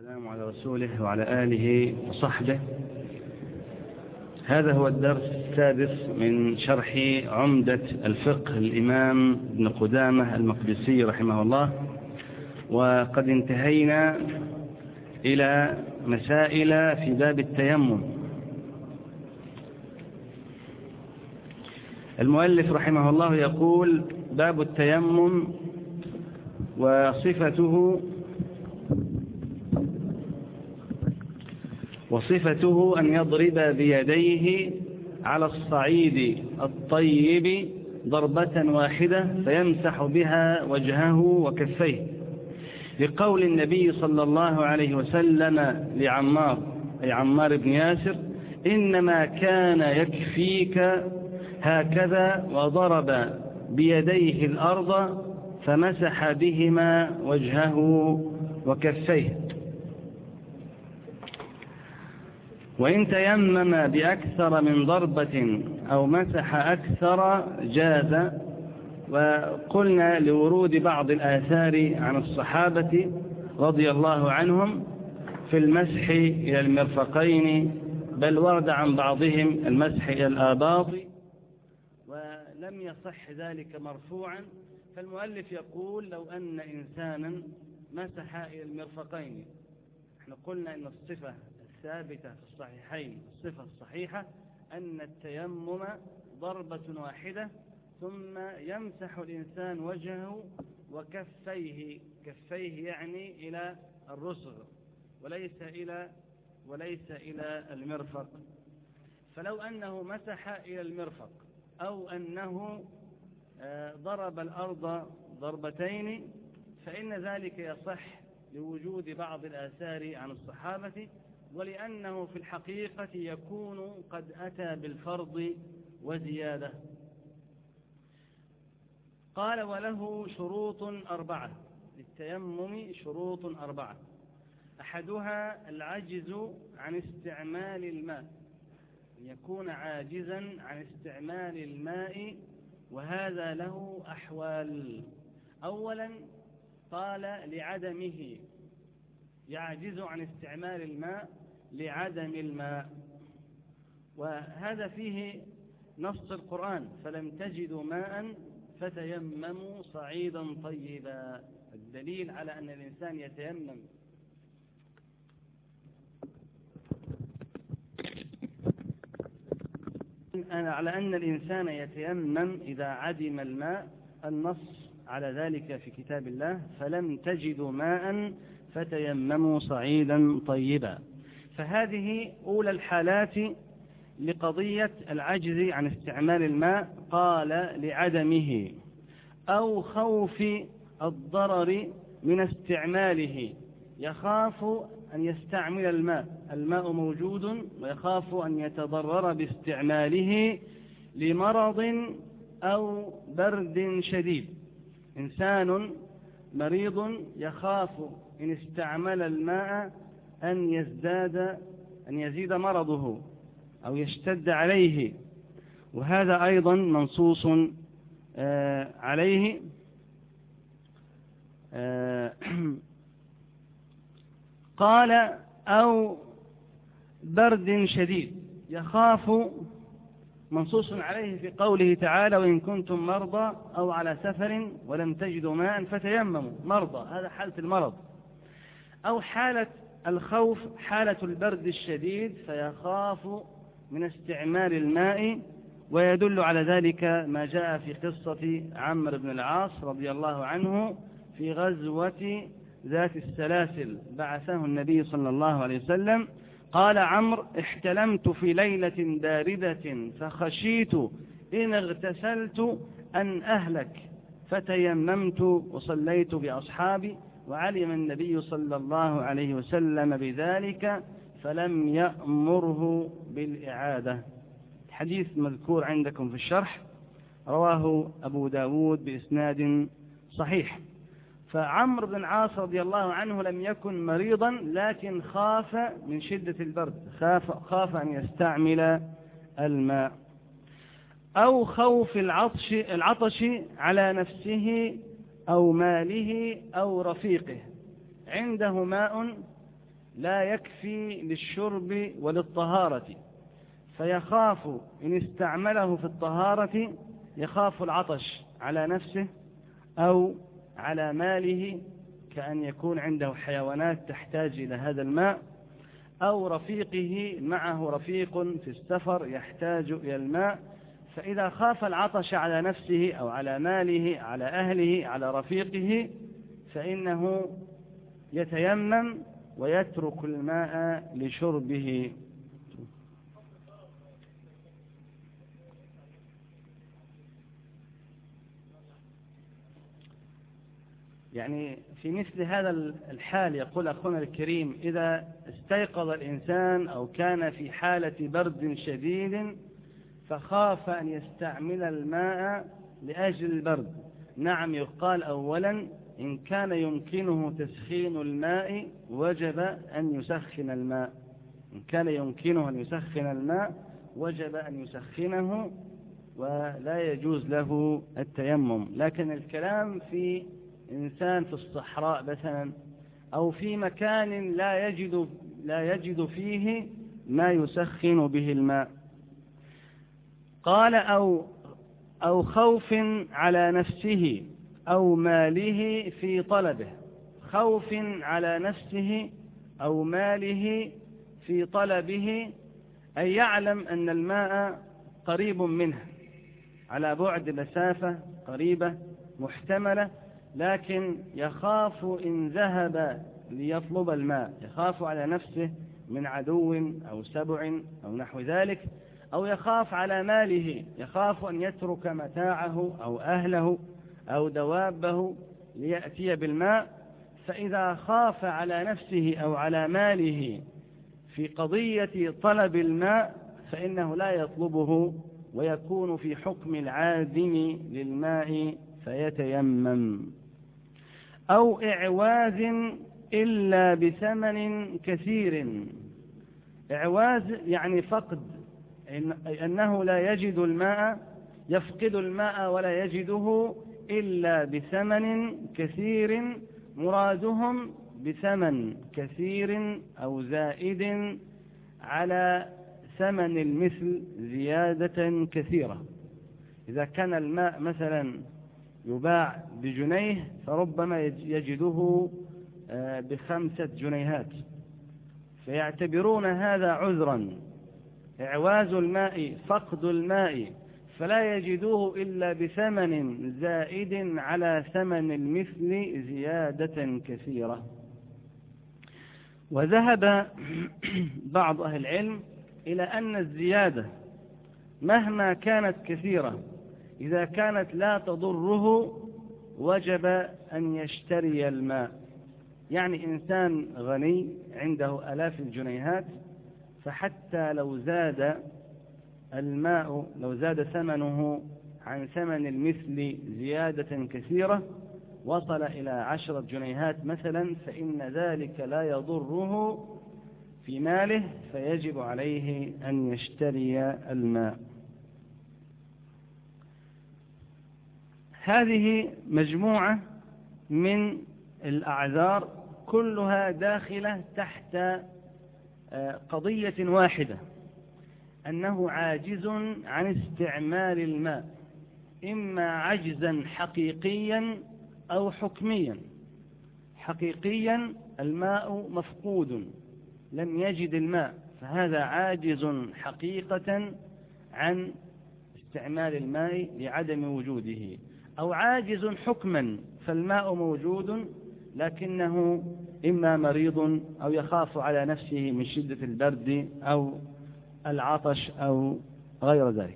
والسلام على رسوله وعلى آله وصحبه. هذا هو الدرس السادس من شرح عمدة الفقه الإمام ابن قدامة المقدسي رحمه الله، وقد انتهينا إلى مسائل في باب التيمم. المؤلف رحمه الله يقول: باب التيمم وصفته أن يضرب بيديه على الصعيد الطيب ضربة واحدة فيمسح بها وجهه وكفيه، لقول النبي صلى الله عليه وسلم لعمار، أي عمار بن ياسر: إنما كان يكفيك هكذا، وضرب بيديه الأرض فمسح بهما وجهه وكفيه. وإن تيمم بأكثر من ضربة أو مسح أكثر جاز. وقلنا لورود بعض الآثار عن الصحابة رضي الله عنهم في المسح إلى المرفقين، بل ورد عن بعضهم المسح إلى الآباط، ولم يصح ذلك مرفوعا. فالمؤلف يقول: لو أن إنسانا مسح إلى المرفقين، احنا قلنا إن الصفة الثابتة في الصحيحين، الصفة الصحيحة أن التيمم ضربة واحدة ثم يمسح الإنسان وجهه وكفيه، كفيه يعني إلى الرسغ وليس إلى المرفق. فلو أنه مسح إلى المرفق أو أنه ضرب الأرض ضربتين فإن ذلك يصح لوجود بعض الآثار عن الصحابة، ولأنه في الحقيقة يكون قد أتى بالفرض وزيادة. قال: وله شروط 4، للتيمم شروط 4. أحدها العجز عن استعمال الماء، يكون عاجزا عن استعمال الماء، وهذا له أحوال. أولا قال لعدمه، يعجز عن استعمال الماء لعدم الماء، وهذا فيه نص القرآن: فلم تجدوا ماء فتيمموا صعيدا طيبا. الدليل على أن الإنسان يتيمم على أن الإنسان يتيمم إذا عدم الماء، النص على ذلك في كتاب الله: فلم تجدوا ماء فتيمموا صعيدا طيبا. فهذه أولى الحالات لقضية العجز عن استعمال الماء. قال لعدمه أو خوف الضرر من استعماله، يخاف أن يستعمل الماء موجود ويخاف أن يتضرر باستعماله لمرض أو برد شديد. إنسان مريض يخاف إن استعمل الماء أن يزيد مرضه أو يشتد عليه، وهذا أيضا منصوص عليه. قال: أو برد شديد، يخاف، منصوص عليه في قوله تعالى: وإن كنتم مرضى أو على سفر ولم تجدوا ماء فتيمموا. مرضى، هذا حالة المرض. أو حالة الخوف حالة البرد الشديد، فيخاف من استعمال الماء. ويدل على ذلك ما جاء في قصة عمرو بن العاص رضي الله عنه في غزوة ذات السلاسل، بعثه النبي صلى الله عليه وسلم. قال عمرو: احتلمت في ليلة باردة فخشيت إن اغتسلت أن أهلك، فتيممت وصليت بأصحابي، وعلم النبي صلى الله عليه وسلم بذلك فلم يأمره بالإعادة. الحديث مذكور عندكم في الشرح، رواه أبو داود بإسناد صحيح. فعمرو بن العاص رضي الله عنه لم يكن مريضا، لكن خاف من شدة البرد، خاف أن يستعمل الماء. أو خوف العطش على نفسه أو ماله أو رفيقه، عنده ماء لا يكفي للشرب وللطهارة، فيخاف إن استعمله في الطهارة يخاف العطش على نفسه أو على ماله، كأن يكون عنده حيوانات تحتاج إلى هذا الماء، أو رفيقه معه رفيق في السفر يحتاج إلى الماء، فإذا خاف العطش على نفسه أو على ماله على أهله على رفيقه فإنه يتيمم ويترك الماء لشربه. يعني في مثل هذا الحال يقول أخونا الكريم: إذا استيقظ الإنسان أو كان في حالة برد شديد فخاف أن يستعمل الماء لأجل البرد، نعم، يقال أولا إن كان يمكنه تسخين الماء وجب أن يسخن الماء، إن كان يمكنه أن يسخن الماء وجب أن يسخنه ولا يجوز له التيمم. لكن الكلام في إنسان في الصحراء مثلا أو في مكان لا يجد فيه ما يسخن به الماء. قال أو خوف على نفسه أو ماله في طلبه، خوف على نفسه أو ماله في طلبه، أي يعلم أن الماء قريب منه على بعد مسافة قريبة محتملة، لكن يخاف إن ذهب ليطلب الماء، يخاف على نفسه من عدو أو سبع أو نحو ذلك، أو يخاف على ماله، يخاف أن يترك متاعه أو أهله أو دوابه ليأتي بالماء، فإذا خاف على نفسه أو على ماله في قضية طلب الماء فإنه لا يطلبه ويكون في حكم العادم للماء فيتيمم. أو إعواز إلا بثمن كثير، إعواز يعني فقد، أنه لا يجد الماء، يفقد الماء ولا يجده إلا بثمن كثير، مرادهم بثمن كثير أو زائد على ثمن المثل زيادة كثيرة. إذا كان الماء مثلا يباع بجنيه فربما يجده ب5 جنيهات، فيعتبرون هذا عذرا، إعواز الماء فقد الماء، فلا يجدوه إلا بثمن زائد على ثمن المثل زيادة كثيرة. وذهب بعض أهل العلم إلى أن الزيادة مهما كانت كثيرة إذا كانت لا تضره وجب أن يشتري الماء. يعني إنسان غني عنده آلاف الجنيهات، فحتى لو زاد الماء، لو زاد ثمنه عن ثمن المثل زيادة كثيرة وصل إلى 10 جنيهات مثلا، فإن ذلك لا يضره في ماله فيجب عليه أن يشتري الماء. هذه مجموعة من الأعذار كلها داخلة تحت قضية واحدة، أنه عاجز عن استعمال الماء، إما عجزا حقيقيا أو حكميا. حقيقيا الماء مفقود، لم يجد الماء، فهذا عاجز حقيقة عن استعمال الماء لعدم وجوده، أو عاجز حكما، فالماء موجود لكنه إما مريض أو يخاف على نفسه من شدة البرد أو العطش أو غير ذلك.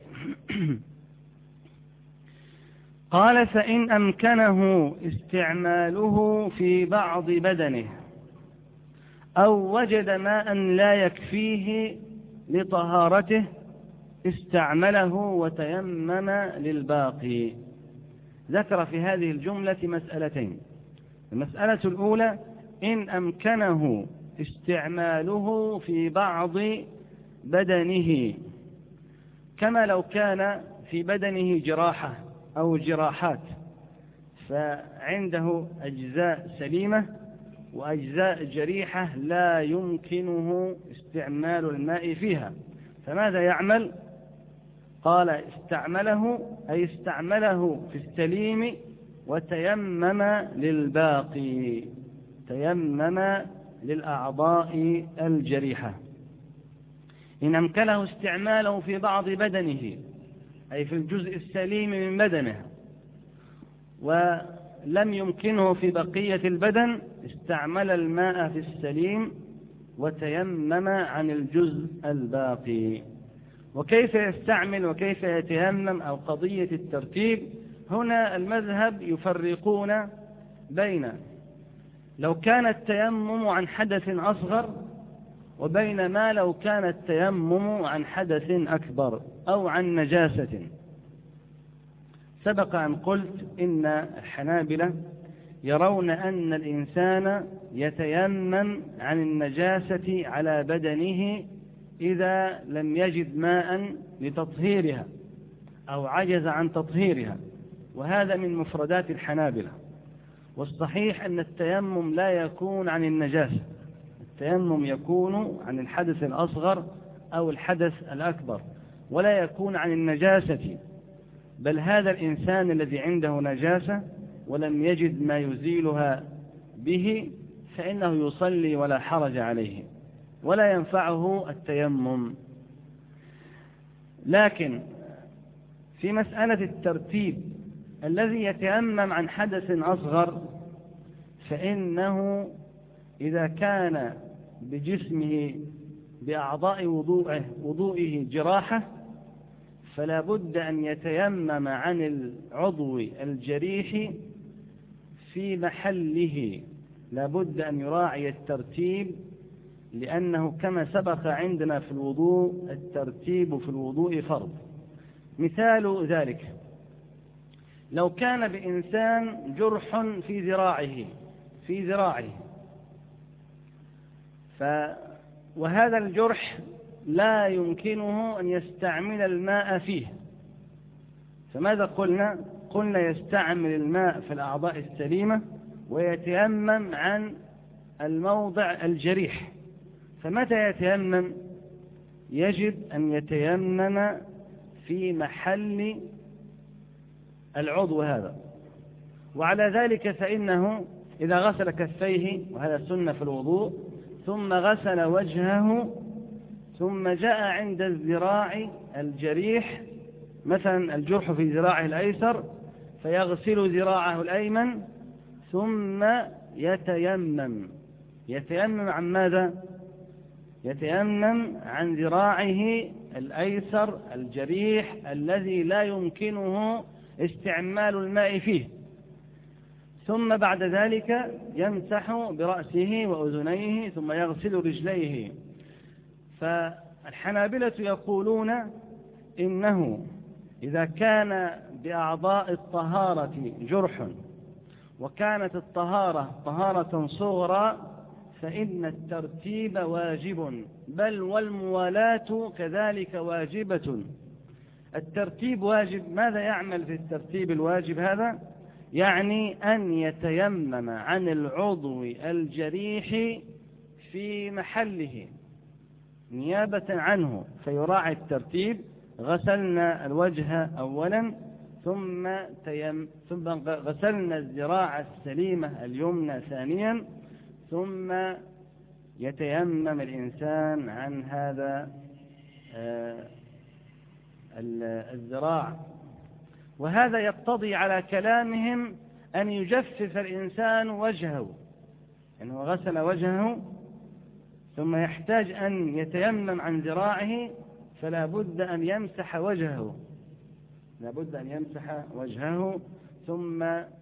قال: فإن أمكنه استعماله في بعض بدنه أو وجد ماء لا يكفيه لطهارته استعمله وتيمم للباقي. ذكر في هذه الجملة مسألتين. المسألة الأولى: إن أمكنه استعماله في بعض بدنه، كما لو كان في بدنه جراحة أو جراحات، فعنده أجزاء سليمة وأجزاء جريحة لا يمكنه استعمال الماء فيها، فماذا يعمل؟ قال استعمله، أي استعمله في السليم وتيمم للباقي، تيمم للأعضاء الجريحة. إن أمكنه استعماله في بعض بدنه، أي في الجزء السليم من بدنه، ولم يمكنه في بقية البدن، استعمل الماء في السليم وتيمم عن الجزء الباقي. وكيف يستعمل وكيف يتيمم أو قضية الترتيب؟ هنا المذهب يفرقون بين لو كان التيمم عن حدث أصغر وبين ما لو كان التيمم عن حدث أكبر أو عن نجاسة. سبق أن قلت إن الحنابلة يرون أن الإنسان يتيمم عن النجاسة على بدنه إذا لم يجد ماء لتطهيرها أو عجز عن تطهيرها، وهذا من مفردات الحنابلة. والصحيح أن التيمم لا يكون عن النجاسة، التيمم يكون عن الحدث الأصغر أو الحدث الأكبر، ولا يكون عن النجاسة. بل هذا الإنسان الذي عنده نجاسة ولم يجد ما يزيلها به فإنه يصلي ولا حرج عليه ولا ينفعه التيمم. لكن في مسألة الترتيب، الذي يتيمم عن حدث أصغر فإنه إذا كان بجسمه بأعضاء وضوئه جراحة فلا بد أن يتيمم عن العضو الجريح في محله، لا بد أن يراعي الترتيب، لأنه كما سبق عندنا في الوضوء الترتيب في الوضوء فرض. مثال ذلك لو كان بإنسان جرح في ذراعه وهذا الجرح لا يمكنه أن يستعمل الماء فيه، فماذا قلنا؟ قلنا يستعمل الماء في الأعضاء السليمة ويتيمم عن الموضع الجريح. فمتى يتيمم؟ يجب أن يتيمم في محل العضو هذا. وعلى ذلك فإنه إذا غسل كفيه، وهذا سنة في الوضوء، ثم غسل وجهه، ثم جاء عند الذراع الجريح، مثلا الجرح في ذراعه الأيسر، فيغسل ذراعه الأيمن ثم يتيمم عن ماذا؟ يتيمم عن ذراعه الأيسر الجريح الذي لا يمكنه استعمال الماء فيه، ثم بعد ذلك يمسح برأسه وأذنيه ثم يغسل رجليه. فالحنابلة يقولون إنه إذا كان بأعضاء الطهارة جرح وكانت الطهارة طهارة صغرى فإن الترتيب واجب، بل والموالاة كذلك واجبة. الترتيب واجب. ماذا يعمل في الترتيب الواجب هذا؟ يعني أن يتيمم عن العضو الجريح في محله نيابة عنه، فيراعي الترتيب. غسلنا الوجه أولا ثم غسلنا الذراع السليمة اليمنى ثانيا، ثم يتيمم الإنسان عن هذا الذراع. وهذا يقتضي على كلامهم أن يجفف الإنسان وجهه، يعني غسل وجهه ثم يحتاج أن يتيمم عن ذراعه، فلا بد أن يمسح وجهه، ثم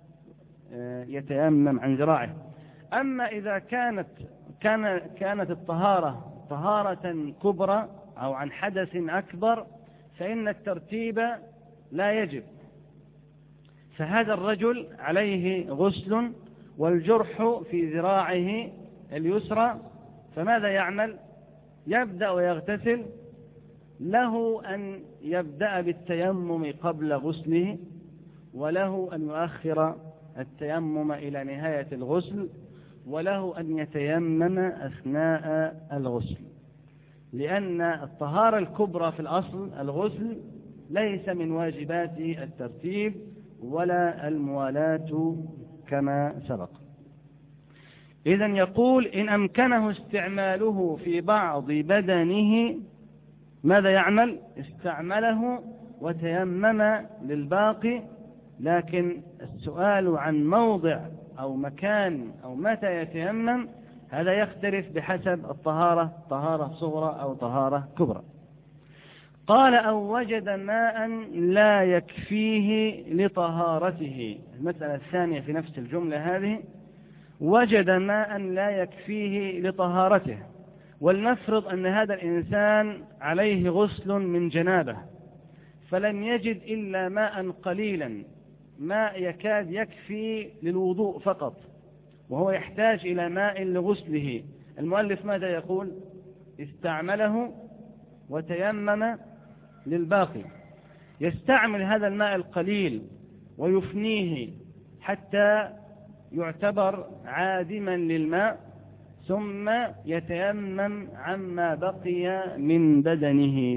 يتيمم عن ذراعه. أما إذا كانت الطهارة طهارة كبرى أو عن حدث أكبر فإن الترتيب لا يجب، فهذا الرجل عليه غسل والجرح في ذراعه اليسرى، فماذا يعمل؟ يبدأ ويغتسل. له أن يبدأ بالتيمم قبل غسله، وله أن يؤخر التيمم إلى نهاية الغسل، وله أن يتيمم أثناء الغسل، لأن الطهارة الكبرى في الأصل الغسل ليس من واجبات الترتيب ولا الموالاة كما سبق. إذن يقول إن أمكنه استعماله في بعض بدنه ماذا يعمل؟ استعمله وتيمم للباقي، لكن السؤال عن موضع أو مكان أو متى يتيمم هذا يختلف بحسب الطهارة، طهارة صغرى أو طهارة كبرى. قال أو وجد ماء لا يكفيه لطهارته. المسألة الثانية في نفس الجملة هذه، وجد ماء لا يكفيه لطهارته، ولنفرض أن هذا الإنسان عليه غسل من جنابه فلم يجد إلا ماء قليلا، ماء يكاد يكفي للوضوء فقط، وهو يحتاج إلى ماء لغسله. المؤلف ماذا يقول؟ استعمله وتيمم للباقي. يستعمل هذا الماء القليل ويفنيه حتى يعتبر عادما للماء، ثم يتيمم عما بقي من بدنه.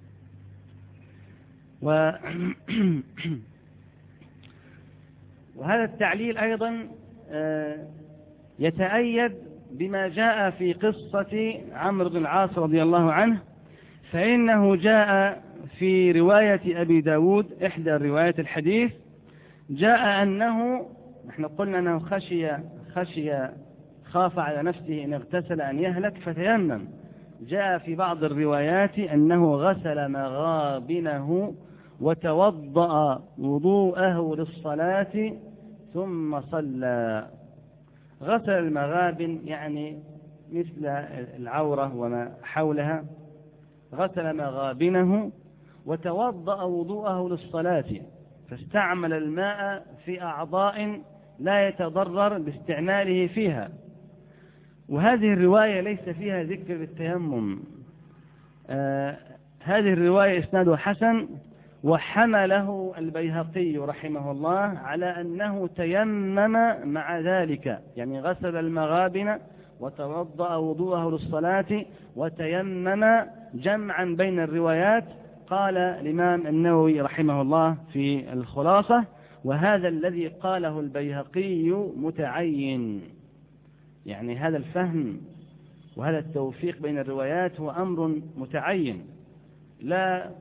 وهذا التعليل أيضا يتأيد بما جاء في قصة عمرو بن العاص رضي الله عنه، فإنه جاء في رواية أبي داود إحدى روايات الحديث، جاء أنه نحن قلنا أنه خاف على نفسه إن اغتسل أن يهلك فتيمم. جاء في بعض الروايات أنه غسل مغابنه وتوضأ وضوءه للصلاة ثم صلى. غسل المغابن يعني مثل العورة وما حولها، غسل مغابنه وتوضأ وضوءه للصلاة، فاستعمل الماء في أعضاء لا يتضرر باستعماله فيها. وهذه الرواية ليس فيها ذكر التيمم. هذه الرواية إسنادها حسن، وحمله البيهقي رحمه الله على أنه تيمم مع ذلك، يعني غسل المغابن وتوضأ وضوءه للصلاة وتيمم، جمعا بين الروايات. قال الإمام النووي رحمه الله في الخلاصة: وهذا الذي قاله البيهقي متعين، يعني هذا الفهم وهذا التوفيق بين الروايات هو أمر متعين، لا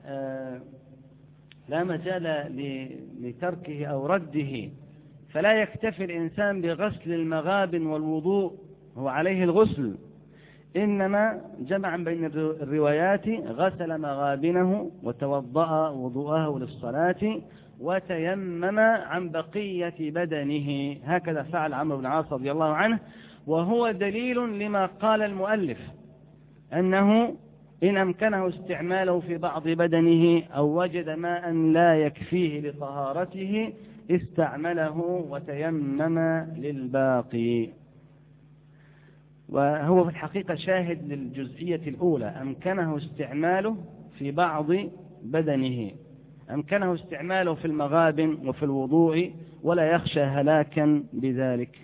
مجال لتركه أو رده. فلا يكتفي الإنسان بغسل المغابن والوضوء هو عليه الغسل، إنما جمعا بين الروايات غسل مغابنه وتوضأ وضوءه للصلاة وتيمم عن بقية بدنه. هكذا فعل عمرو بن العاص رضي الله عنه، وهو دليل لما قال المؤلف أنه إن أمكنه استعماله في بعض بدنه أو وجد ماء لا يكفيه لطهارته استعمله وتيمم للباقي. وهو في الحقيقة شاهد للجزئية الأولى، أمكنه استعماله في بعض بدنه، أمكنه استعماله في المغابن وفي الوضوء ولا يخشى هلاكا بذلك.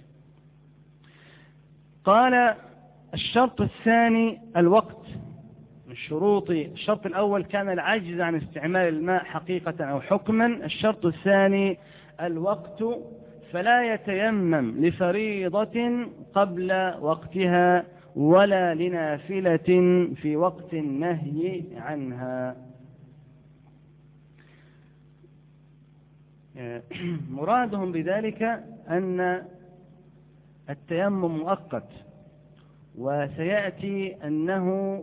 قال الشرط الثاني الوقت. الشروط، الشرط الأول كان العجز عن استعمال الماء حقيقة أو حكما، الشرط الثاني الوقت، فلا يتيمم لفريضة قبل وقتها ولا لنافلة في وقت النهي عنها. مرادهم بذلك أن التيمم مؤقت، وسيأتي أنه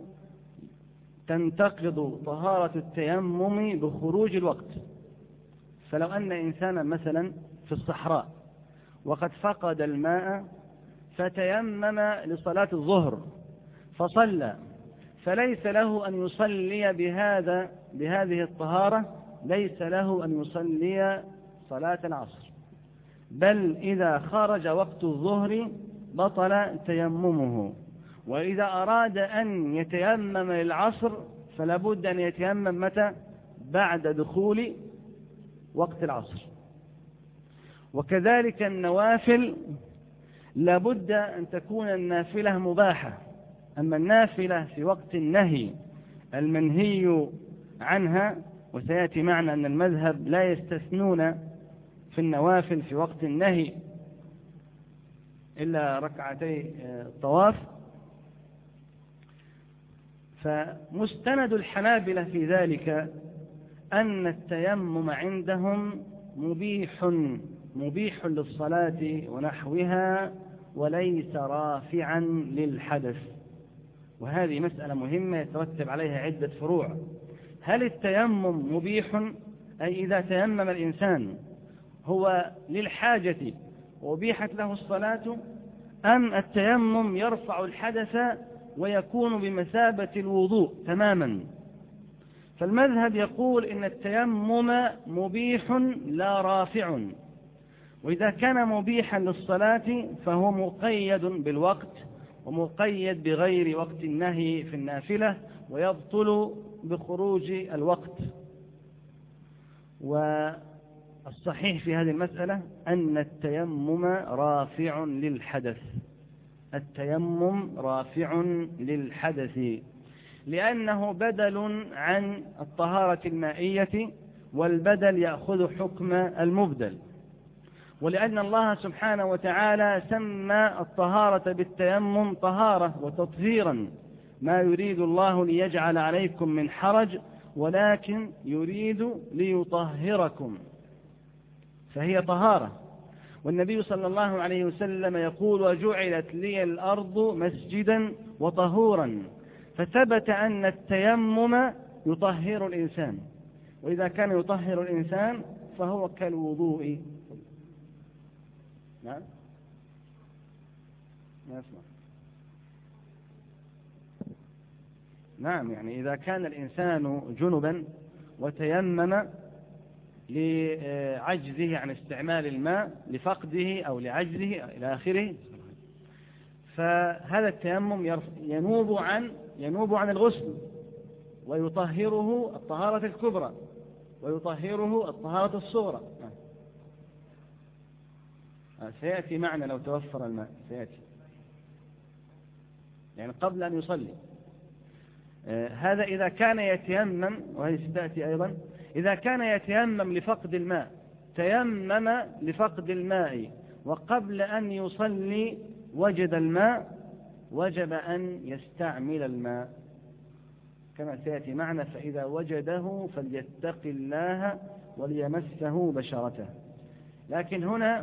تنتقض طهارة التيمم بخروج الوقت. فلو أن إنسانا مثلا في الصحراء وقد فقد الماء فتيمم لصلاة الظهر فصلى، فليس له أن يصلي بهذه الطهارة، ليس له أن يصلي صلاة العصر، بل إذا خرج وقت الظهر بطل تيممه. وإذا أراد أن يتيمم للعصر فلا بد أن يتيمم متى؟ بعد دخول وقت العصر. وكذلك النوافل لابد أن تكون النافلة مباحة. أما النافلة في وقت النهي المنهي عنها، وسيأتي معنا أن المذهب لا يستثنون في النوافل في وقت النهي إلا ركعتي الطواف، فمستند الحنابلة في ذلك أن التيمم عندهم مبيح للصلاة ونحوها، وليس رافعا للحدث. وهذه مسألة مهمة يترتب عليها عدة فروع. هل التيمم مبيح، أي إذا تيمم الإنسان هو للحاجة وأبيحت له الصلاة، أم التيمم يرفع الحدث ويكون بمثابة الوضوء تماما؟ فالمذهب يقول إن التيمم مبيح لا رافع، وإذا كان مبيحا للصلاة فهو مقيد بالوقت ومقيد بغير وقت النهي في النافلة، ويبطل بخروج الوقت. والصحيح في هذه المسألة أن التيمم رافع للحدث، التيمم رافع للحدث، لأنه بدل عن الطهارة المائية، والبدل يأخذ حكم المبدل، ولأن الله سبحانه وتعالى سمى الطهارة بالتيمم طهارة وتطهيرا، ما يريد الله ليجعل عليكم من حرج ولكن يريد ليطهركم، فهي طهارة. والنبي صلى الله عليه وسلم يقول: وجعلت لي الأرض مسجدا وطهورا. فثبت أن التيمم يطهر الإنسان، وإذا كان يطهر الإنسان فهو كالوضوء. نعم، نعم، يعني إذا كان الإنسان جنبا وتيمم لعجزه عن استعمال الماء، لفقده أو لعجزه إلى آخره، فهذا التيمم ينوب عن الغسل، ويطهره الطهارة الكبرى ويطهره الطهارة الصغرى. سيأتي معنا لو توفر الماء، سيأتي يعني قبل أن يصلي. هذا إذا كان يتيمم، وهي ستأتي أيضا، إذا كان يتيمم لفقد الماء، تيمم لفقد الماء وقبل أن يصلي وجد الماء، وجب أن يستعمل الماء كما سيأتي معنا: فإذا وجده فليتق الله وليمسه بشرته. لكن هنا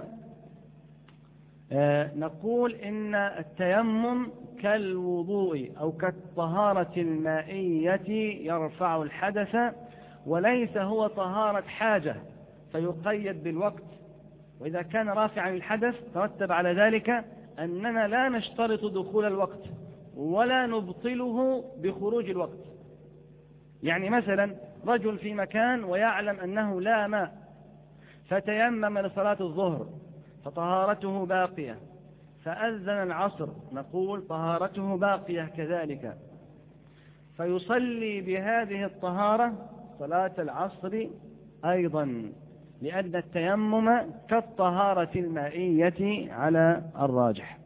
نقول إن التيمم كالوضوء أو كالطهارة المائية يرفع الحدث، وليس هو طهارة حاجة فيقيد بالوقت. وإذا كان رافعا الحدث ترتب على ذلك أننا لا نشترط دخول الوقت ولا نبطله بخروج الوقت. يعني مثلا رجل في مكان ويعلم أنه لا ماء فتيمم لصلاة الظهر فطهارته باقية، فأذن العصر نقول طهارته باقية كذلك، فيصلي بهذه الطهارة صلاة العصر أيضا، لأن التيمم كالطهارة المائية على الراجح.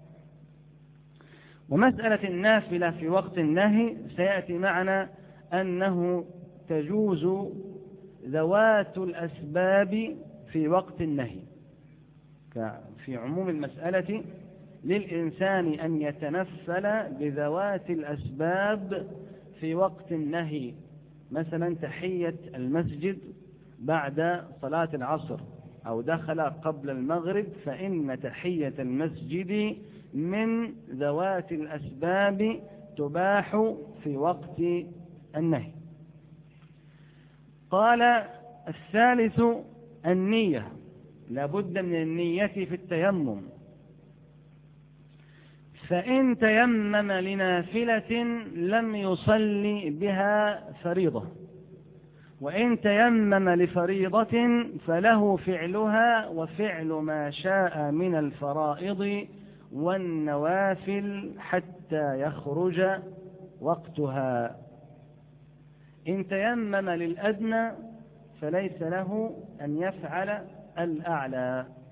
ومسألة النافلة في وقت النهي سيأتي معنا أنه تجوز ذوات الأسباب في وقت النهي، في عموم المسألة للإنسان أن يتنفل بذوات الأسباب في وقت النهي، مثلا تحية المسجد بعد صلاة العصر أو دخل قبل المغرب، فإن تحية المسجد من ذوات الأسباب تباح في وقت النهي. قال الثالث النية، لابد من النية في التيمم. فإن تيمم لنافلة لم يصلي بها فريضة، وإن تيمم لفريضة فله فعلها وفعل ما شاء من الفرائض والنوافل حتى يخرج وقتها. إن تيمم للأدنى فليس له أن يفعل الأعلى،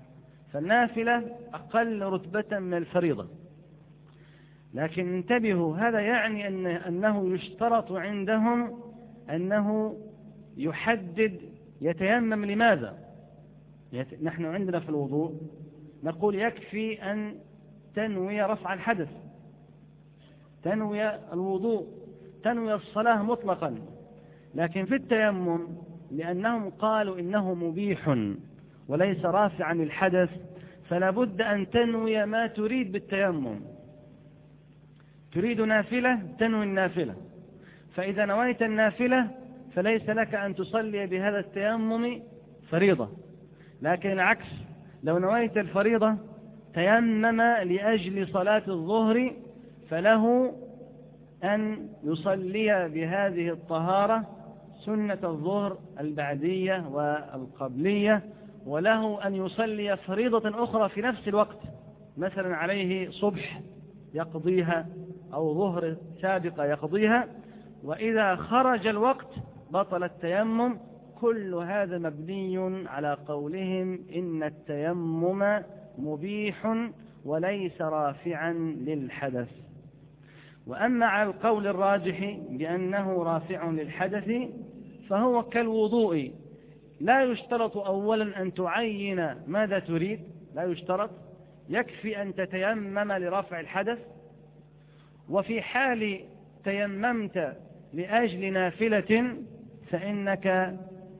فالنافلة أقل رتبة من الفريضة. لكن انتبهوا، هذا يعني أنه يشترط عندهم أنه يحدد يتيمم لماذا. نحن عندنا في الوضوء نقول يكفي أن تنوي رفع الحدث، تنوي الوضوء، تنوي الصلاة مطلقا. لكن في التيمم لأنهم قالوا إنه مبيح وليس رافعا للحدث، فلا بد أن تنوي ما تريد بالتيمم. تريد نافلة تنوي النافلة، فإذا نويت النافلة فليس لك أن تصلي بهذا التيمم فريضة. لكن العكس، لو نويت الفريضة تيمم لأجل صلاة الظهر فله أن يصلي بهذه الطهارة سنة الظهر البعدية والقبلية، وله أن يصلي فريضة أخرى في نفس الوقت، مثلا عليه صبح يقضيها أو ظهر سابقة يقضيها، وإذا خرج الوقت بطل التيمم. كل هذا مبني على قولهم إن التيمم مبيح وليس رافعا للحدث. وأما على القول الراجح بأنه رافع للحدث فهو كالوضوء، لا يشترط أولا أن تعين ماذا تريد، لا يشترط، يكفي أن تتيمم لرفع الحدث. وفي حال تيممت لأجل نافلة فإنك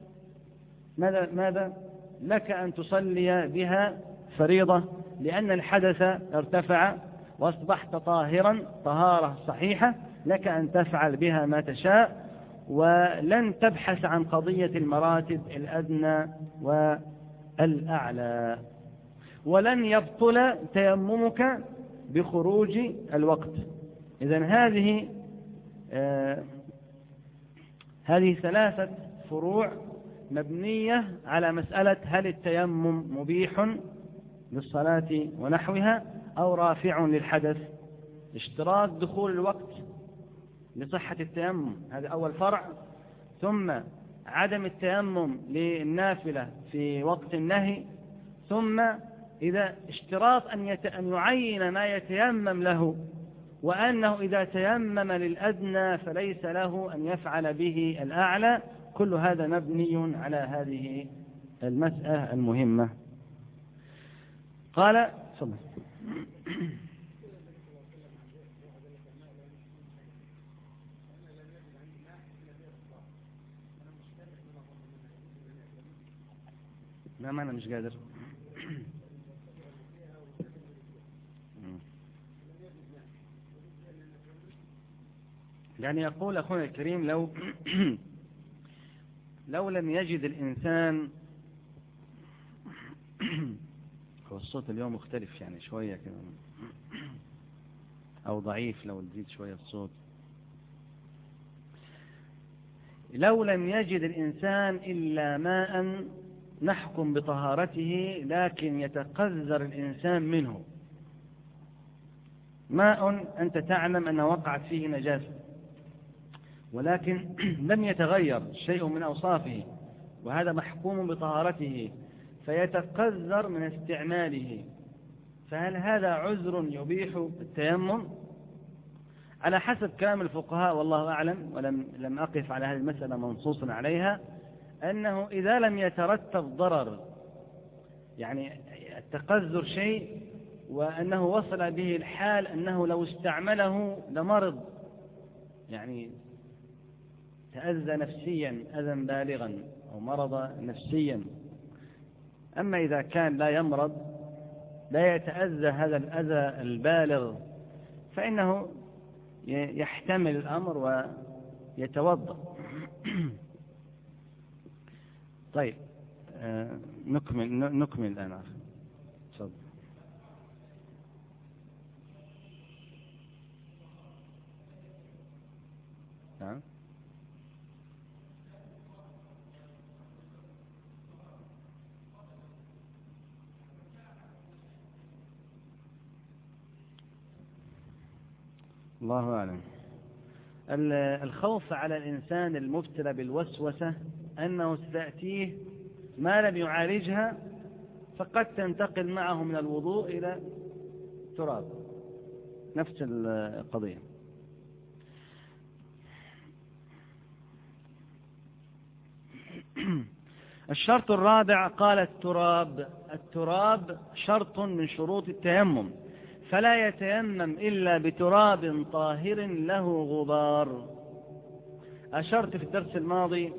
ماذا لك أن تصلي بها فريضة، لأن الحدث ارتفع وأصبحت طاهرا طهارة صحيحة، لك أن تفعل بها ما تشاء، ولن تبحث عن قضية المراتب الأدنى والأعلى، ولن يبطل تيممك بخروج الوقت. إذن هذه ثلاثة فروع مبنية على مسألة هل التيمم مبيح للصلاة ونحوها أو رافع للحدث. اشتراط دخول الوقت لصحة التيمم، هذا أول فرع. ثم عدم التيمم للنافلة في وقت النهي. ثم إذا اشتراط أن يعين ما يتيمم له، وأنه إذا تيمم للأدنى فليس له أن يفعل به الأعلى. كل هذا مبني على هذه المسألة المهمة. قال صلى ما أنا مش قادر. يعني يقول أخونا الكريم لو لم يجد الإنسان هو الصوت اليوم مختلف يعني شوية كده أو ضعيف، لو تزيد شوية الصوت. لو لم يجد الإنسان إلا ماء نحكم بطهارته، لكن يتقذر الإنسان منه، ماء أنت تعلم أنه وقعت فيه نجاسة ولكن لم يتغير شيء من أوصافه، وهذا محكوم بطهارته، فيتقذر من استعماله، فهل هذا عذر يبيح التيمم؟ على حسب كلام الفقهاء والله أعلم، ولم أقف على هذه المسألة منصوصا عليها، أنه إذا لم يترتب ضرر، يعني التقذر شيء وأنه وصل به الحال أنه لو استعمله لمرض، يعني تأذى نفسيا أذى بالغا أو مرض نفسيا. أما إذا كان لا يمرض، لا يتأذى هذا الأذى البالغ، فإنه يحتمل الأمر ويتوضأ. طيب نكمل الآن. تفضل. نعم. الله أعلم. الخوف على الإنسان المبتلى بالوسوسة أنه ستأتيه ما لم يعالجها فقد تنتقل معه من الوضوء إلى تراب، نفس القضية. الشرط الرابع قال التراب شرط من شروط التيمم، فلا يتيمم إلا بتراب طاهر له غبار. أشرت في الدرس الماضي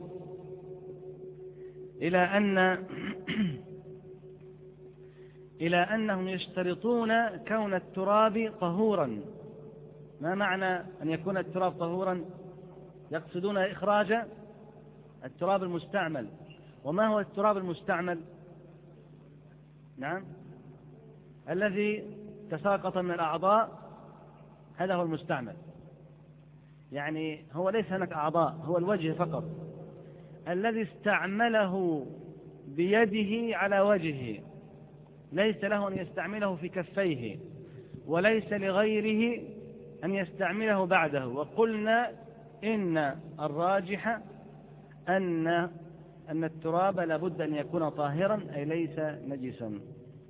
إلى أنهم يشترطون كون التراب طهورا. ما معنى أن يكون التراب طهورا؟ يقصدون إخراج التراب المستعمل. وما هو التراب المستعمل؟ نعم، الذي تساقط من الأعضاء، هذا هو المستعمل. يعني هو ليس هناك أعضاء، هو الوجه فقط الذي استعمله بيده على وجهه، ليس له أن يستعمله في كفيه، وليس لغيره أن يستعمله بعده. وقلنا إن الراجح أن التراب لابد أن يكون طاهرا، أي ليس نجسا.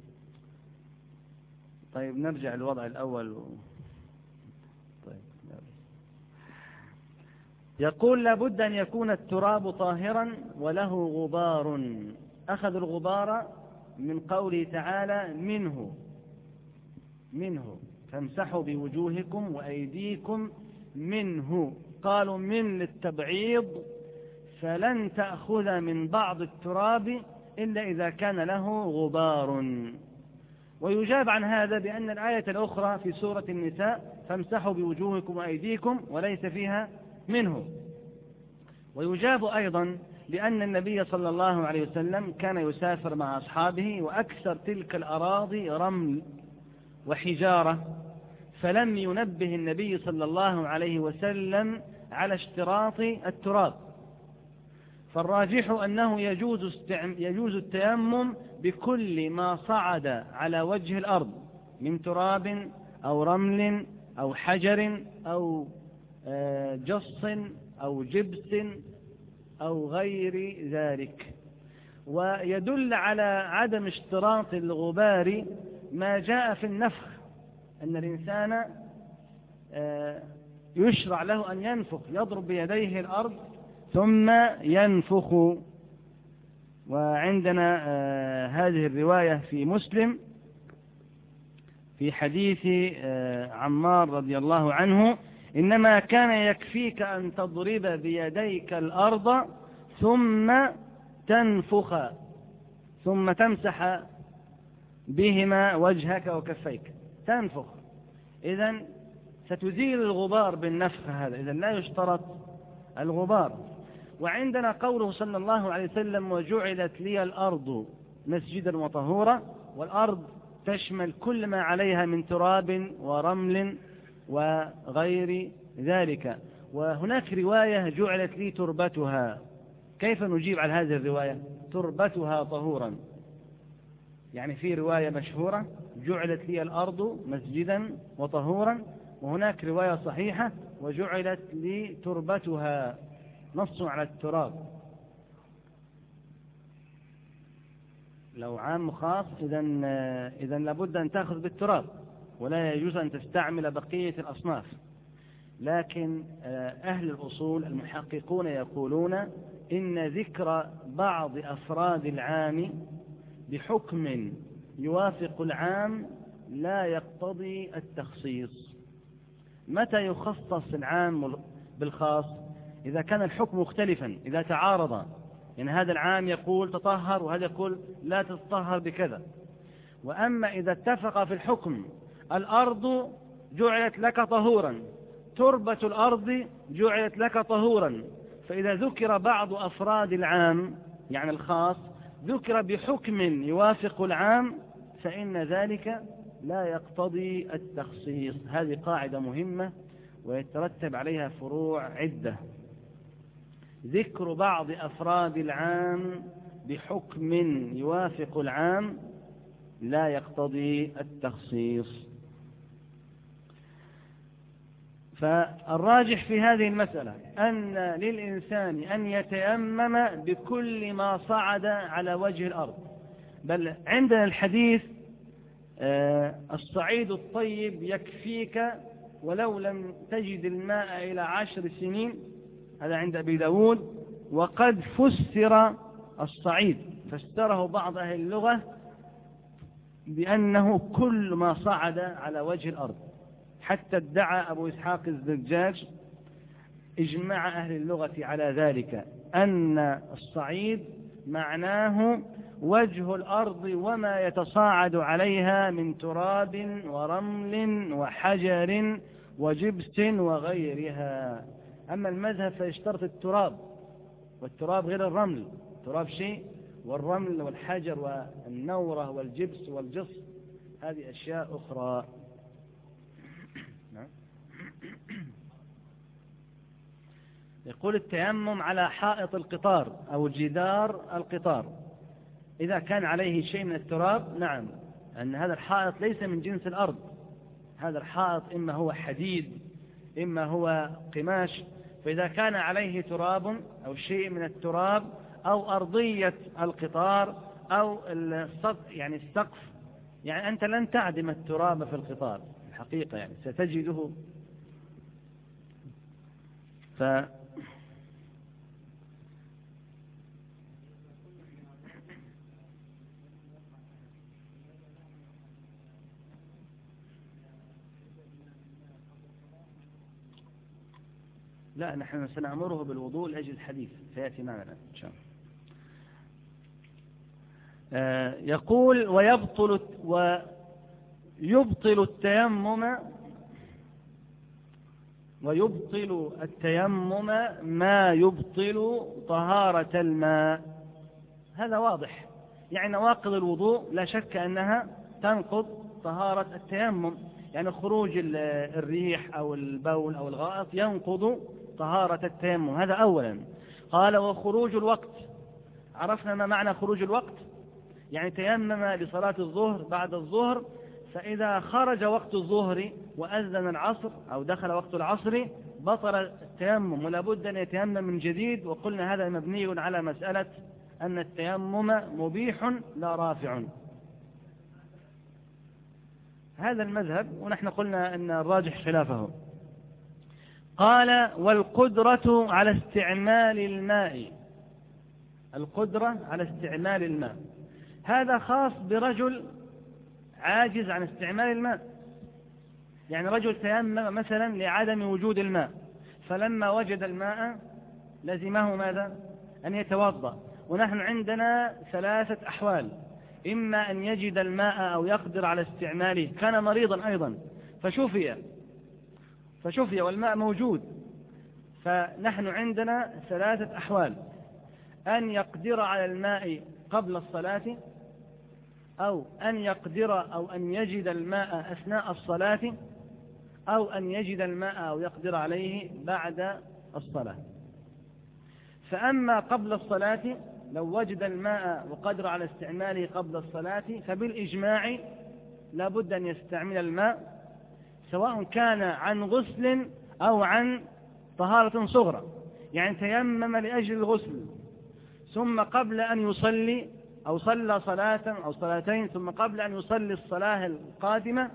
طيب نرجع للوضع الأول. طيب. يقول لابد أن يكون التراب طاهرا وله غبار. أخذ الغبار من قوله تعالى منه فامسحوا بوجوهكم وأيديكم منه. قالوا من للتبعيض، فلن تأخذ من بعض التراب إلا إذا كان له غبار. ويجاب عن هذا بأن الآية الأخرى في سورة النساء فامسحوا بوجوهكم وأيديكم وليس فيها منه. ويجاب أيضا لأن النبي صلى الله عليه وسلم كان يسافر مع أصحابه، وأكثر تلك الأراضي رمل وحجارة، فلم ينبه النبي صلى الله عليه وسلم على اشتراط التراب. فالراجح أنه يجوز التيمم بكل ما صعد على وجه الأرض من تراب أو رمل أو حجر أو جص أو جبس أو غير ذلك. ويدل على عدم اشتراط الغبار ما جاء في النفخ، أن الإنسان يشرع له أن ينفخ، يضرب بيديه الأرض ثم ينفخ. وعندنا هذه الرواية في مسلم في حديث عمار رضي الله عنه: إنما كان يكفيك أن تضرب بيديك الأرض ثم تنفخ ثم تمسح بهما وجهك وكفيك، تنفخ. إذن ستزيل الغبار بالنفخ هذا، إذن لا يشترط الغبار. وعندنا قوله صلى الله عليه وسلم: وجعلت لي الأرض مسجدا وطهورا، والأرض تشمل كل ما عليها من تراب ورمل وغير ذلك. وهناك رواية: جعلت لي تربتها. كيف نجيب على هذه الرواية؟ تربتها طهورا، يعني في رواية مشهورة: جعلت لي الأرض مسجدا وطهورا، وهناك رواية صحيحة: وجعلت لي تربتها، نص على التراب. لو عام خاص إذن لابد أن تأخذ بالتراب، ولا يجوز أن تستعمل بقية الأصناف. لكن أهل الأصول المحققون يقولون إن ذكر بعض أفراد العام بحكم يوافق العام لا يقتضي التخصيص. متى يخصص العام بالخاص؟ إذا كان الحكم مختلفا، إذا تعارض، يعني هذا العام يقول تطهر وهذا يقول لا تتطهر بكذا. وأما إذا اتفق في الحكم: الأرض جعلت لك طهورا، تربة الأرض جعلت لك طهورا، فإذا ذكر بعض أفراد العام يعني الخاص ذكر بحكم يوافق العام فإن ذلك لا يقتضي التخصيص. هذه قاعدة مهمة ويترتب عليها فروع عدة. ذكر بعض أفراد العام بحكم يوافق العام لا يقتضي التخصيص. فالراجح في هذه المسألة أن للإنسان أن يتيمم بكل ما صعد على وجه الأرض بل عندنا الحديث الصعيد الطيب يكفيك ولو لم تجد الماء إلى 10 سنين، هذا عند أبي داود. وقد فسر الصعيد، فسره بعض أهل اللغة بأنه كل ما صعد على وجه الأرض، حتى ادعى أبو إسحاق الزجاج إجماع أهل اللغة على ذلك، أن الصعيد معناه وجه الأرض وما يتصاعد عليها من تراب ورمل وحجر وجبس وغيرها. أما المذهب فيشترط التراب، والتراب غير الرمل، التراب شيء والرمل والحجر والنورة والجبس والجص هذه أشياء أخرى. يقول التيمم على حائط القطار أو جدار القطار إذا كان عليه شيء من التراب، نعم، أن هذا الحائط ليس من جنس الأرض، هذا الحائط إما هو حديد إما هو قماش، فإذا كان عليه تراب أو شيء من التراب أو أرضية القطار أو يعني السقف، يعني أنت لن تعدم التراب في القطار الحقيقة، يعني ستجده. لا، نحن سنأمره بالوضوء لأجل الحديث سيأتي معنا إن شاء الله. يقول ويبطل التيمم ما يبطل طهارة الماء. هذا واضح، يعني نواقض الوضوء لا شك أنها تنقض طهارة التيمم، يعني خروج الريح أو البول أو الغائط ينقض طهارة التيمم، هذا أولا. قال وخروج الوقت، عرفنا ما معنى خروج الوقت، يعني تيمم لصلاة الظهر بعد الظهر، فإذا خرج وقت الظهر وأذن العصر أو دخل وقت العصر بطل التيمم ولا بد أن يتيمم من جديد. وقلنا هذا مبني على مسألة أن التيمم مبيح لا رافع، هذا المذهب، ونحن قلنا أن الراجح خلافه. قال والقدرة على استعمال الماء، القدرة على استعمال الماء هذا خاص برجل عاجز عن استعمال الماء، يعني رجل تيمم مثلا لعدم وجود الماء، فلما وجد الماء لزمه ماذا؟ أن يتوضأ. ونحن عندنا 3 أحوال، إما أن يجد الماء أو يقدر على استعماله، كان مريضا أيضا فشفي والماء موجود، فنحن عندنا 3 أحوال: أن يقدر على الماء قبل الصلاة، أو أن يقدر أو أن يجد الماء أثناء الصلاة، أو أن يجد الماء أو يقدر عليه بعد الصلاة. فأما قبل الصلاة لو وجد الماء وقدر على استعماله قبل الصلاة فبالإجماع لا بد أن يستعمل الماء، سواء كان عن غسل أو عن طهارة صغرى، يعني تيمم لأجل الغسل ثم قبل أن يصلي أو صلى صلاة أو صلاتين ثم قبل أن يصلي الصلاة القادمة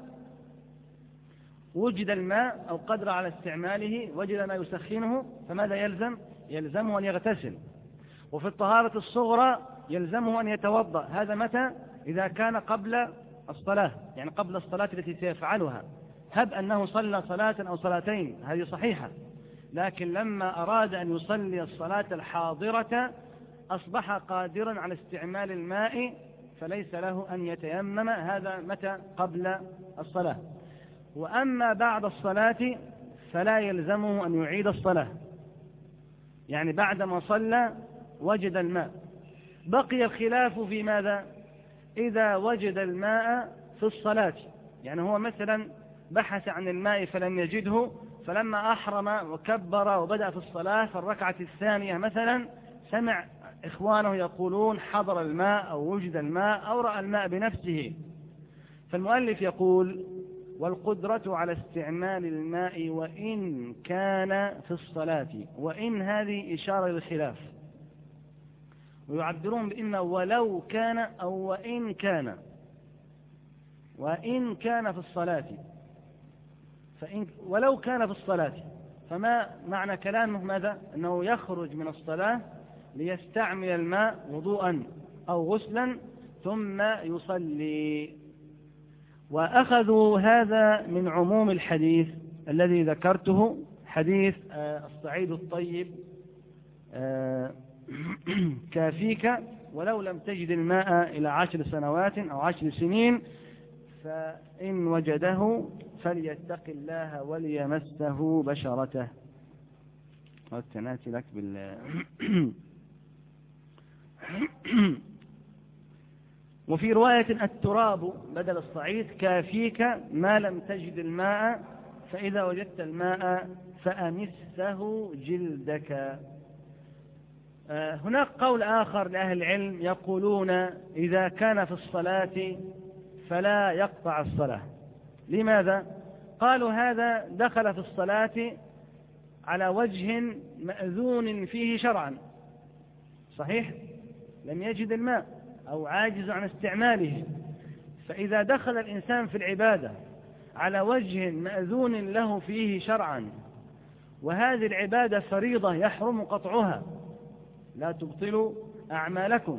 وجد الماء أو قدر على استعماله، وجد ما يسخنه، فماذا يلزمه أن يغتسل. وفي الطهارة الصغرى يلزمه أن يتوضأ. هذا متى؟ إذا كان قبل الصلاة، يعني قبل الصلاة التي سيفعلها. هب أنه صلى صلاة أو صلاتين هذه صحيحة، لكن لما أراد أن يصلي الصلاة الحاضرة أصبح قادرا على استعمال الماء فليس له أن يتيمم. هذا متى؟ قبل الصلاة. وأما بعد الصلاة فلا يلزمه أن يعيد الصلاة، يعني بعدما صلى وجد الماء. بقي الخلاف في ماذا؟ إذا وجد الماء في الصلاة، يعني هو مثلا بحث عن الماء فلم يجده، فلما أحرم وكبر وبدأ في الصلاة في الركعة الثانية مثلا سمع إخوانه يقولون حضر الماء أو وجد الماء أو رأى الماء بنفسه. فالمؤلف يقول والقدرة على استعمال الماء وإن كان في الصلاة، وإن هذه إشارة للخلاف، ويعبرون بإما ولو كان أو وإن كان في الصلاة، ولو كان في الصلاة. فما معنى كلامه ماذا؟ أنه يخرج من الصلاة ليستعمل الماء وضوءا أو غسلا ثم يصلي. وأخذوا هذا من عموم الحديث الذي ذكرته، حديث الصعيد الطيب كافيك ولو لم تجد الماء إلى 10 سنوات أو 10 سنين، فإن وجده فليتق الله وليمسه بشرته. قلت ناتي لك وفي رواية التراب بدل الصعيد كافيك ما لم تجد الماء، فإذا وجدت الماء فأمسه جلدك. هناك قول آخر لأهل العلم يقولون إذا كان في الصلاة فلا يقطع الصلاة. لماذا؟ قالوا هذا دخل في الصلاة على وجه مأذون فيه شرعا، صحيح؟ لم يجد الماء أو عاجز عن استعماله، فإذا دخل الإنسان في العبادة على وجه مأذون له فيه شرعا وهذه العبادة فريضة يحرم قطعها، لا تبطلوا أعمالكم،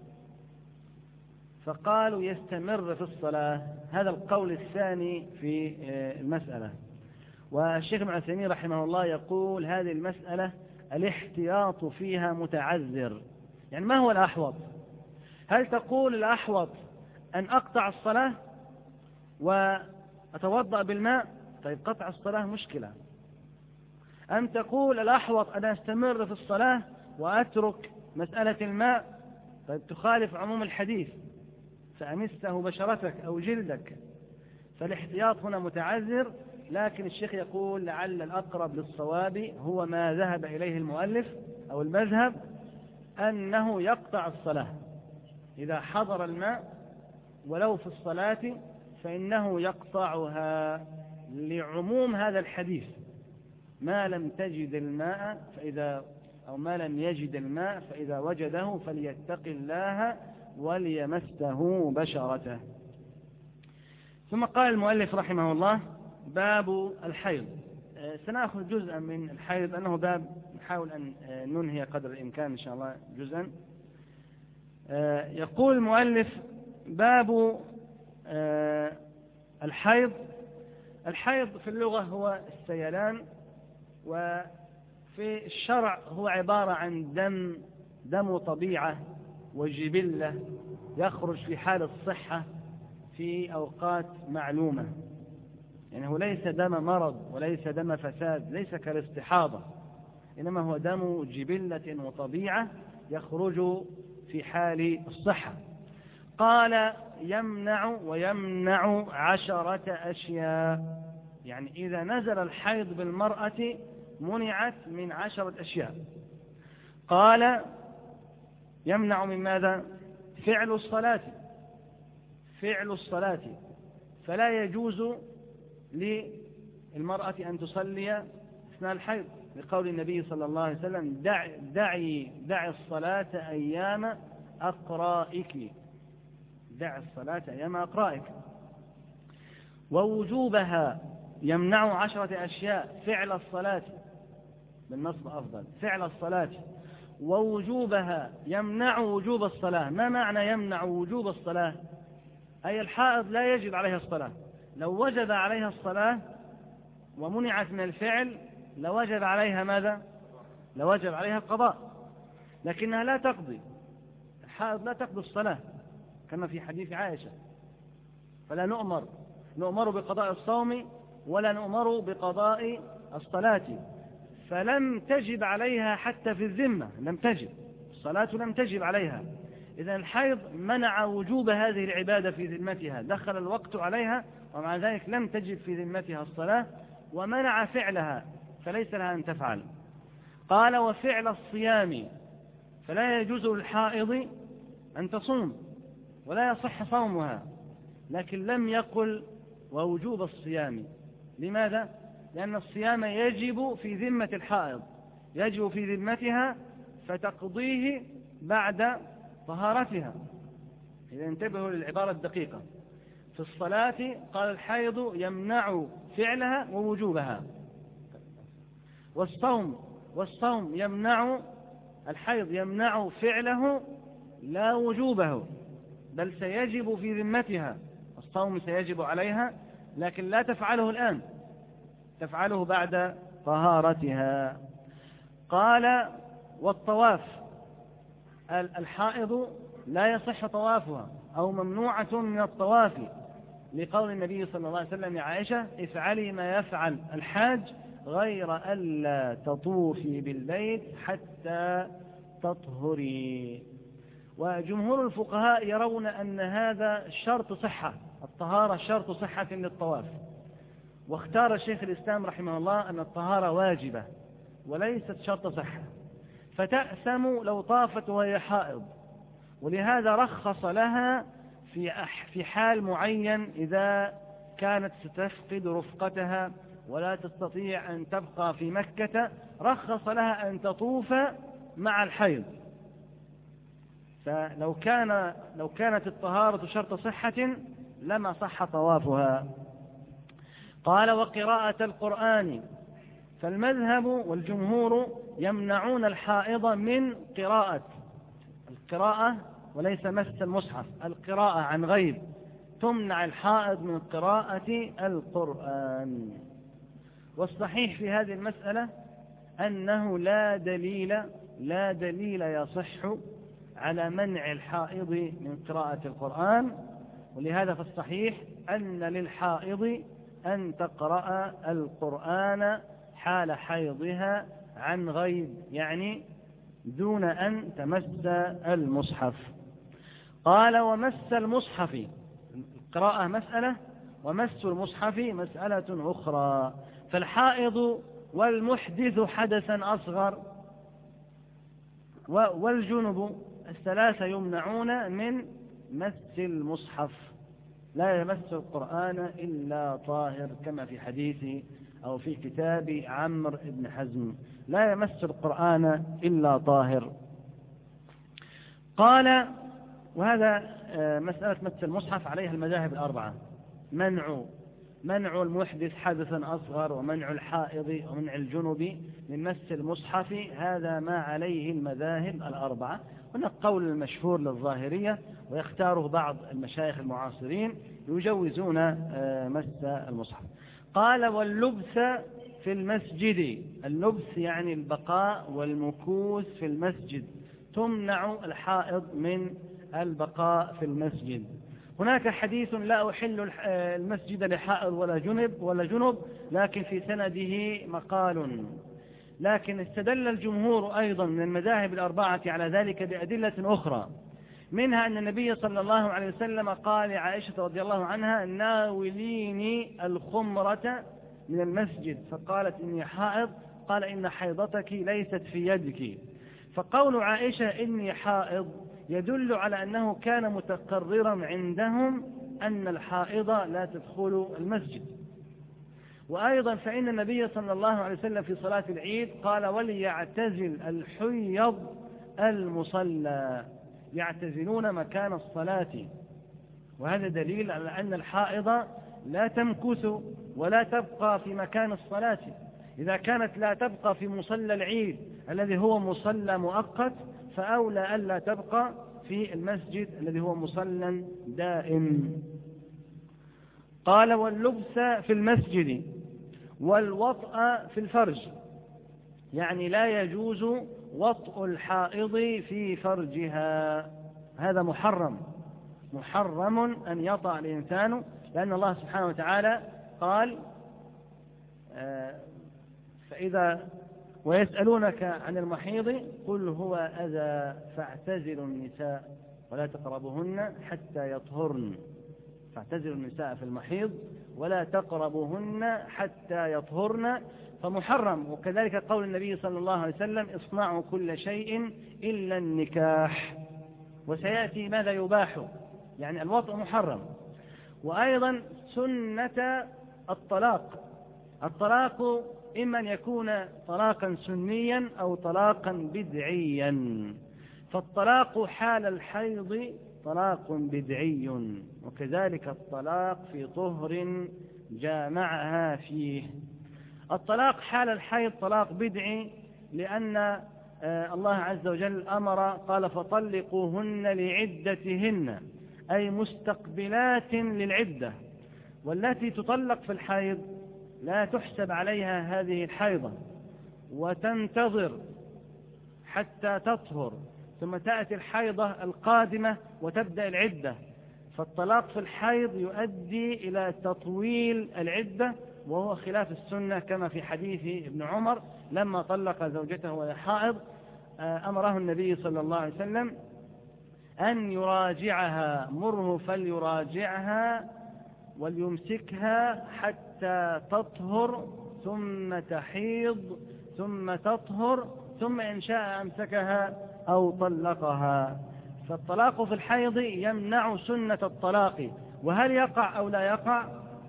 فقالوا يستمر في الصلاة. هذا القول الثاني في المسألة. والشيخ ابن عثيمين رحمه الله يقول هذه المسألة الاحتياط فيها متعذر. يعني ما هو الأحوط؟ هل تقول الأحوط أن أقطع الصلاة وأتوضأ بالماء؟ طيب قطع الصلاة مشكلة. أم تقول الأحوط أن أستمر في الصلاة وأترك مسألة الماء؟ طيب تخالف عموم الحديث فأمسه بشرتك أو جلدك. فالاحتياط هنا متعذر، لكن الشيخ يقول لعل الأقرب للصواب هو ما ذهب إليه المؤلف أو المذهب، أنه يقطع الصلاة إذا حضر الماء ولو في الصلاة فإنه يقطعها لعموم هذا الحديث ما لم تجد الماء ما لم يجد الماء فإذا وجده فليتق الله وليمسه بشرته. ثم قال المؤلف رحمه الله باب الحيض. سنأخذ جزءا من الحيض أنه باب نحاول أن ننهي قدر الإمكان إن شاء الله جزءا. يقول المؤلف باب الحيض. الحيض في اللغة هو السيلان، وفي الشرع هو عبارة عن دم طبيعة وجبلة يخرج في حال الصحة في أوقات معلومة. يعني هو ليس دم مرض وليس دم فساد، ليس كالاستحاضة، إنما هو دم جبلة وطبيعة يخرج في حال الصحة. قال ويمنع 10 أشياء. يعني إذا نزل الحيض بالمرأة منعت من 10 أشياء. قال يمنع من ماذا؟ فعل الصلاة، فلا يجوز للمرأة أن تصلي أثناء الحيض، لقول النبي صلى الله عليه وسلم دعي الصلاة أيام أقرائك. دع الصلاة أيام أقرائك. ووجوبها يمنع 10 أشياء. فعل الصلاة بالنصب أفضل، فعل الصلاة. ووجوبها يمنع وجوب الصلاة. ما معنى يمنع وجوب الصلاة؟ أي الحائض لا يجب عليها الصلاة. لو وجب عليها الصلاة ومنعت من الفعل لوجب عليها ماذا؟ لوجب عليها القضاء، لكنها لا تقضي. الحائض لا تقضي الصلاة كما في حديث عائشة. فلا نؤمر بقضاء الصوم ولا نؤمر بقضاء الصلاة. فلم تجب عليها حتى في الذمة، لم تجب الصلاة، لم تجب عليها. إذن الحيض منع وجوب هذه العبادة في ذمتها، دخل الوقت عليها ومع ذلك لم تجب في ذمتها الصلاة، ومنع فعلها فليس لها أن تفعل. قال وفعل الصيام، فلا يجوز للحائض أن تصوم ولا يصح صومها، لكن لم يقل ووجوب الصيام. لماذا؟ لأن الصيام يجب في ذمة الحائض، يجب في ذمتها فتقضيه بعد طهارتها. إذا انتبهوا للعبارة الدقيقة. في الصلاة قال الحيض يمنع فعلها ووجوبها، والصوم يمنع، الحيض يمنع فعله لا وجوبه، بل سيجب في ذمتها. الصوم سيجب عليها لكن لا تفعله الآن، تفعله بعد طهارتها. قال والطواف، الحائض لا يصح طوافها أو ممنوعة من الطواف، لقول النبي صلى الله عليه وسلم لعائشة: افعلي ما يفعل الحاج غير ألا تطوفي بالبيت حتى تطهري. وجمهور الفقهاء يرون أن هذا شرط صحة، الطهارة شرط صحة للطواف، واختار شيخ الإسلام رحمه الله أن الطهارة واجبة وليست شرط صحة، فتأثم لو طافت وهي حائض، ولهذا رخص لها في حال معين إذا كانت ستفقد رفقتها ولا تستطيع أن تبقى في مكة، رخص لها أن تطوف مع الحيض. فلو كانت الطهارة شرط صحة لما صح طوافها. قال وقراءة القرآن، فالمذهب والجمهور يمنعون الحائض من القراءة وليس مس المصحف، القراءة عن غيب، تمنع الحائض من قراءة القرآن. والصحيح في هذه المسألة أنه لا دليل يصح على منع الحائض من قراءة القرآن، ولهذا فالصحيح أن للحائض أن تقرأ القرآن حال حيضها عن غيب، يعني دون أن تمس المصحف. قال ومس المصحف، القراءة مسألة ومس المصحف مسألة أخرى. فالحائض والمحدث حدثا أصغر والجنب الثلاثة يمنعون من مس المصحف، لا يمس القرآن إلا طاهر، كما في حديث أو في كتاب عمرو بن حزم: لا يمس القرآن إلا طاهر. قال وهذا مسألة مس المصحف عليها المذاهب الأربعة: منع المحدث حدثا أصغر، ومنع الحائض، ومنع الجنب من مس المصحف، هذا ما عليه المذاهب الأربعة. هناك قول المشهور للظاهرية ويختاره بعض المشايخ المعاصرين يجوزون مس المصحف. قال واللبس في المسجد، اللبس يعني البقاء والمكوث في المسجد، تمنع الحائض من البقاء في المسجد. هناك حديث: لا أحل المسجد لحائض ولا جنب، لكن في سنده مقال. لكن استدل الجمهور أيضا من المذاهب الأربعة على ذلك بأدلة أخرى، منها أن النبي صلى الله عليه وسلم قال لعائشة رضي الله عنها: ناوليني الخمرة من المسجد، فقالت إني حائض، قال إن حيضتك ليست في يدك. فقول عائشة إني حائض يدل على أنه كان متقررا عندهم أن الحائض لا تدخل المسجد. وأيضا فإن النبي صلى الله عليه وسلم في صلاة العيد قال: وليعتزل الحيض المصلى، يعتزلون مكان الصلاة. وهذا دليل على أن الحائض لا تمكث ولا تبقى في مكان الصلاة. إذا كانت لا تبقى في مصلى العيد الذي هو مصلى مؤقت، فأولى ألا تبقى في المسجد الذي هو مصلى دائم. قال واللبس في المسجد والوطء في الفرج، يعني لا يجوز وطء الحائض في فرجها، هذا محرم أن يطأ الإنسان، لأن الله سبحانه وتعالى قال: ويسألونك عن المحيض قل هو أذى فاعتزلوا النساء ولا تقربوهن حتى يطهرن. فاعتزلوا النساء في المحيض ولا تقربوهن حتى يطهرن، فمحرم. وكذلك قول النبي صلى الله عليه وسلم: اصنعوا كل شيء إلا النكاح. وسيأتي ماذا يباح، يعني الوطء محرم. وأيضا سنة الطلاق إما أن يكون طلاقا سنيا أو طلاقا بدعيا. فالطلاق حال الحيض طلاق بدعي، وكذلك الطلاق في طهر جامعها فيه. الطلاق حال الحيض طلاق بدعي لأن الله عز وجل أمر قال فطلقوهن لعدتهن، أي مستقبلات للعدة، والتي تطلق في الحيض لا تحسب عليها هذه الحيضة وتنتظر حتى تطهر، ثم تأتي الحيضة القادمة وتبدأ العدة. فالطلاق في الحيض يؤدي إلى تطويل العدة، وهو خلاف السنة، كما في حديث ابن عمر لما طلق زوجته وهي حائض أمره النبي صلى الله عليه وسلم أن يراجعها، مره فليراجعها وليمسكها حتى تطهر ثم تحيض ثم تطهر، ثم إن شاء أمسكها أو طلقها. فالطلاق في الحيض يمنع سنة الطلاق. وهل يقع أو لا يقع؟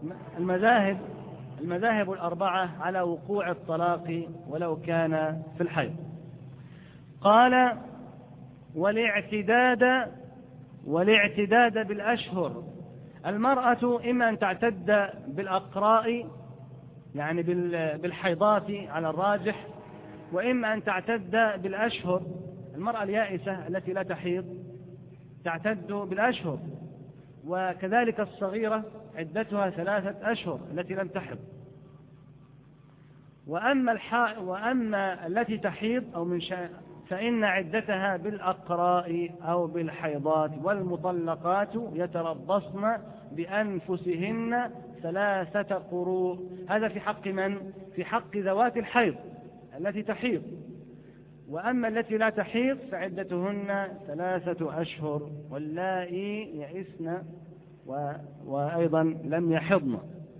المذاهب الأربعة على وقوع الطلاق ولو كان في الحيض. قال والاعتداد بالأشهر. المرأة إما أن تعتد بالأقراء يعني بالحيضات على الراجح، وإما أن تعتد بالأشهر. المرأة اليائسة التي لا تحيض تعتد بالأشهر، وكذلك الصغيرة عدتها 3 أشهر التي لم تحض. وأما التي تحيض أو من فإن عدتها بالأقراء أو بالحيضات. والمطلقات يتربصن بأنفسهن 3 قروء. هذا في حق من؟ في حق ذوات الحيض التي تحيض. وأما التي لا تحيض فعدتهن 3 أشهر، واللائي يئسن وأيضا لم يحضن.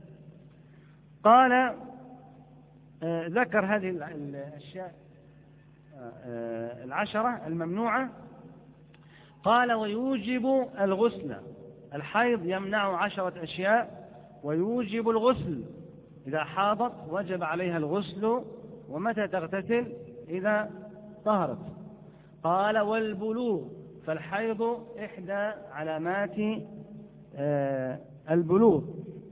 قال ذكر هذه الأشياء 10 الممنوعة. قال ويوجب الغسل. الحيض يمنع 10 أشياء ويوجب الغسل. إذا حاضت وجب عليها الغسل. ومتى تغتسل؟ إذا طهرت. قال والبلوغ. فالحيض إحدى علامات البلوغ.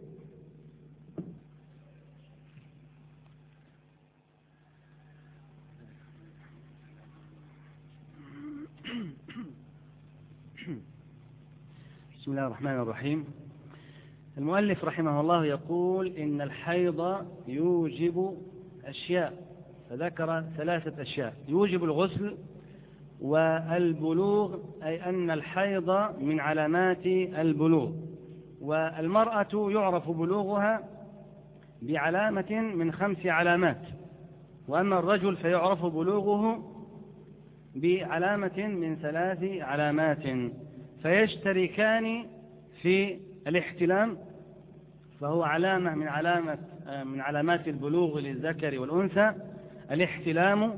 بسم الله الرحمن الرحيم. المؤلف رحمه الله يقول إن الحيض يوجب أشياء، فذكر 3 أشياء: يوجب الغسل، والبلوغ أي أن الحيض من علامات البلوغ. والمرأة يعرف بلوغها بعلامة من 5 علامات، وأما الرجل فيعرف بلوغه بعلامة من 3 علامات، فيشتركان في الاحتلام، فهو علامة من علامات البلوغ للذكر والأنثى، الاحتلام.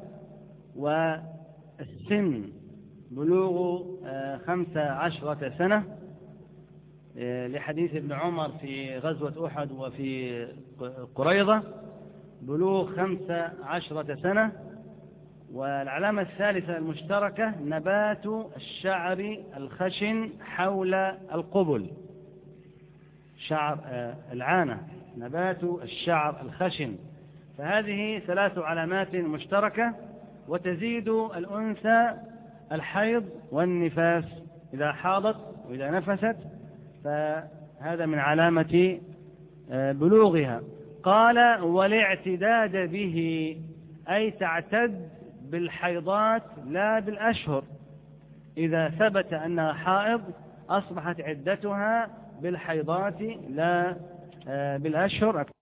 والسن بلوغ 15 سنة، لحديث ابن عمر في غزوة أحد وفي قريظة بلوغ 15 سنة. والعلامة الثالثة المشتركة نبات الشعر الخشن حول القبل، شعر العانة، نبات الشعر الخشن. فهذه 3 علامات مشتركة. وتزيد الأنثى الحيض والنفاس إذا حاضت وإذا نفست، فهذا من علامة بلوغها. قال والاعتداد به، أي تعتد بالحيضات لا بالأشهر. إذا ثبت أنها حائض أصبحت عدتها بالحيضات لا بالأشهر.